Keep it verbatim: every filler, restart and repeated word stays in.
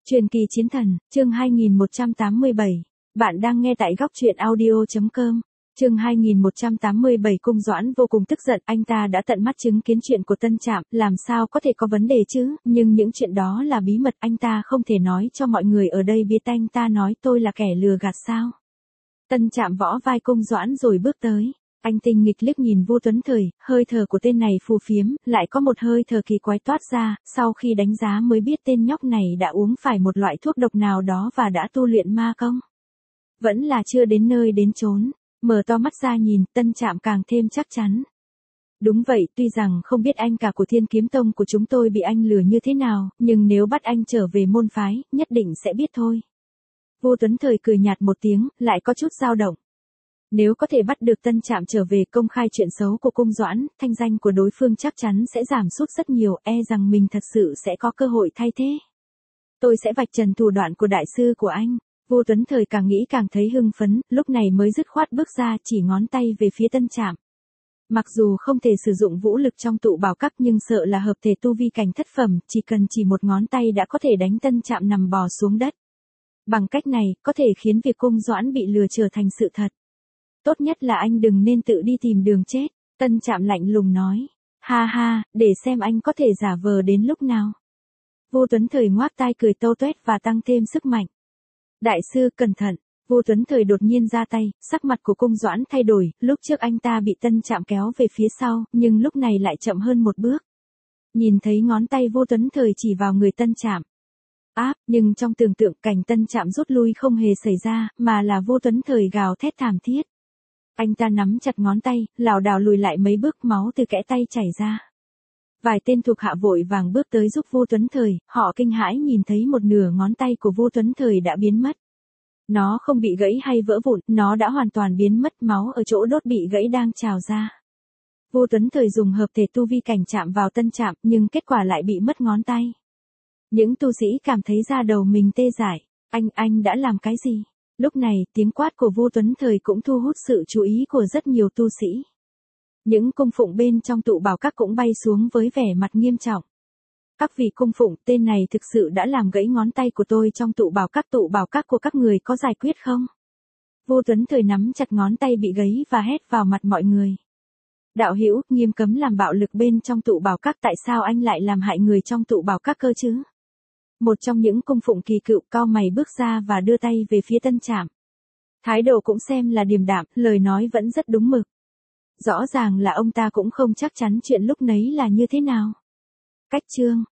Truyền kỳ chiến thần, chương hai nghìn một trăm tám mươi bảy. Bạn đang nghe tại góc truyện audio chấm com. Chương hai nghìn một trăm tám mươi bảy. Cung Doãn vô cùng tức giận, anh ta đã tận mắt chứng kiến chuyện của Tân Trạm, làm sao có thể có vấn đề chứ, nhưng những chuyện đó là bí mật, anh ta không thể nói cho mọi người ở đây biết. Anh ta nói tôi là kẻ lừa gạt sao? Tân Trạm võ vai Cung Doãn rồi bước tới. Anh tinh nghịch liếc nhìn Vu Tuấn Thời, hơi thở của tên này phù phiếm, lại có một hơi thở kỳ quái toát ra, sau khi đánh giá mới biết tên nhóc này đã uống phải một loại thuốc độc nào đó và đã tu luyện ma công. Vẫn là chưa đến nơi đến chốn, mở to mắt ra nhìn, Tân Trạm càng thêm chắc chắn. Đúng vậy, tuy rằng không biết anh cả của Thiên Kiếm Tông của chúng tôi bị anh lừa như thế nào, nhưng nếu bắt anh trở về môn phái, nhất định sẽ biết thôi. Vu Tuấn Thời cười nhạt một tiếng, lại có chút dao động. Nếu có thể bắt được Tân Trạm trở về công khai chuyện xấu của Cung Doãn, thanh danh của đối phương chắc chắn sẽ giảm sút rất nhiều, e rằng mình thật sự sẽ có cơ hội thay thế. Tôi sẽ vạch trần thủ đoạn của đại sư của anh. Vu Tuấn Thời càng nghĩ càng thấy hưng phấn, lúc này mới dứt khoát bước ra chỉ ngón tay về phía Tân Trạm. Mặc dù không thể sử dụng vũ lực trong tụ bảo các nhưng sợ là hợp thể tu vi cảnh thất phẩm, chỉ cần chỉ một ngón tay đã có thể đánh Tân Trạm nằm bò xuống đất. Bằng cách này, có thể khiến việc Cung Doãn bị lừa trở thành sự thật. Tốt nhất là anh đừng nên tự đi tìm đường chết, Tân Trạm lạnh lùng nói. Ha ha, để xem anh có thể giả vờ đến lúc nào. Vu Tuấn Thời ngoác tai cười tâu tuét và tăng thêm sức mạnh. Đại sư cẩn thận, Vu Tuấn Thời đột nhiên ra tay, sắc mặt của Cung Doãn thay đổi, lúc trước anh ta bị Tân Trạm kéo về phía sau, nhưng lúc này lại chậm hơn một bước. Nhìn thấy ngón tay Vu Tuấn Thời chỉ vào người Tân Trạm. Áp, nhưng trong tưởng tượng cảnh Tân Trạm rút lui không hề xảy ra, mà là Vu Tuấn Thời gào thét thảm thiết. Anh ta nắm chặt ngón tay, lảo đảo lùi lại mấy bước, máu từ kẽ tay chảy ra. Vài tên thuộc hạ vội vàng bước tới giúp Vu Tuấn Thời, họ kinh hãi nhìn thấy một nửa ngón tay của Vu Tuấn Thời đã biến mất. Nó không bị gãy hay vỡ vụn, nó đã hoàn toàn biến mất, máu ở chỗ đốt bị gãy đang trào ra. Vu Tuấn Thời dùng hợp thể tu vi cảnh chạm vào Tân Trạm, nhưng kết quả lại bị mất ngón tay. Những tu sĩ cảm thấy da đầu mình tê dại. Anh, anh đã làm cái gì? Lúc này, tiếng quát của Vu Tuấn Thời cũng thu hút sự chú ý của rất nhiều tu sĩ. Những cung phụng bên trong tụ bảo các cũng bay xuống với vẻ mặt nghiêm trọng. Các vị cung phụng, tên này thực sự đã làm gãy ngón tay của tôi trong tụ bảo các. Tụ bảo các của các người có giải quyết không? Vu Tuấn Thời nắm chặt ngón tay bị gãy và hét vào mặt mọi người. Đạo hữu, nghiêm cấm làm bạo lực bên trong tụ bảo các, tại sao anh lại làm hại người trong tụ bảo các cơ chứ? Một trong những cung phụng kỳ cựu cau mày bước ra và đưa tay về phía Tân Trạm. Thái độ cũng xem là điềm đạm, lời nói vẫn rất đúng mực. Rõ ràng là ông ta cũng không chắc chắn chuyện lúc nấy là như thế nào. Cách chương,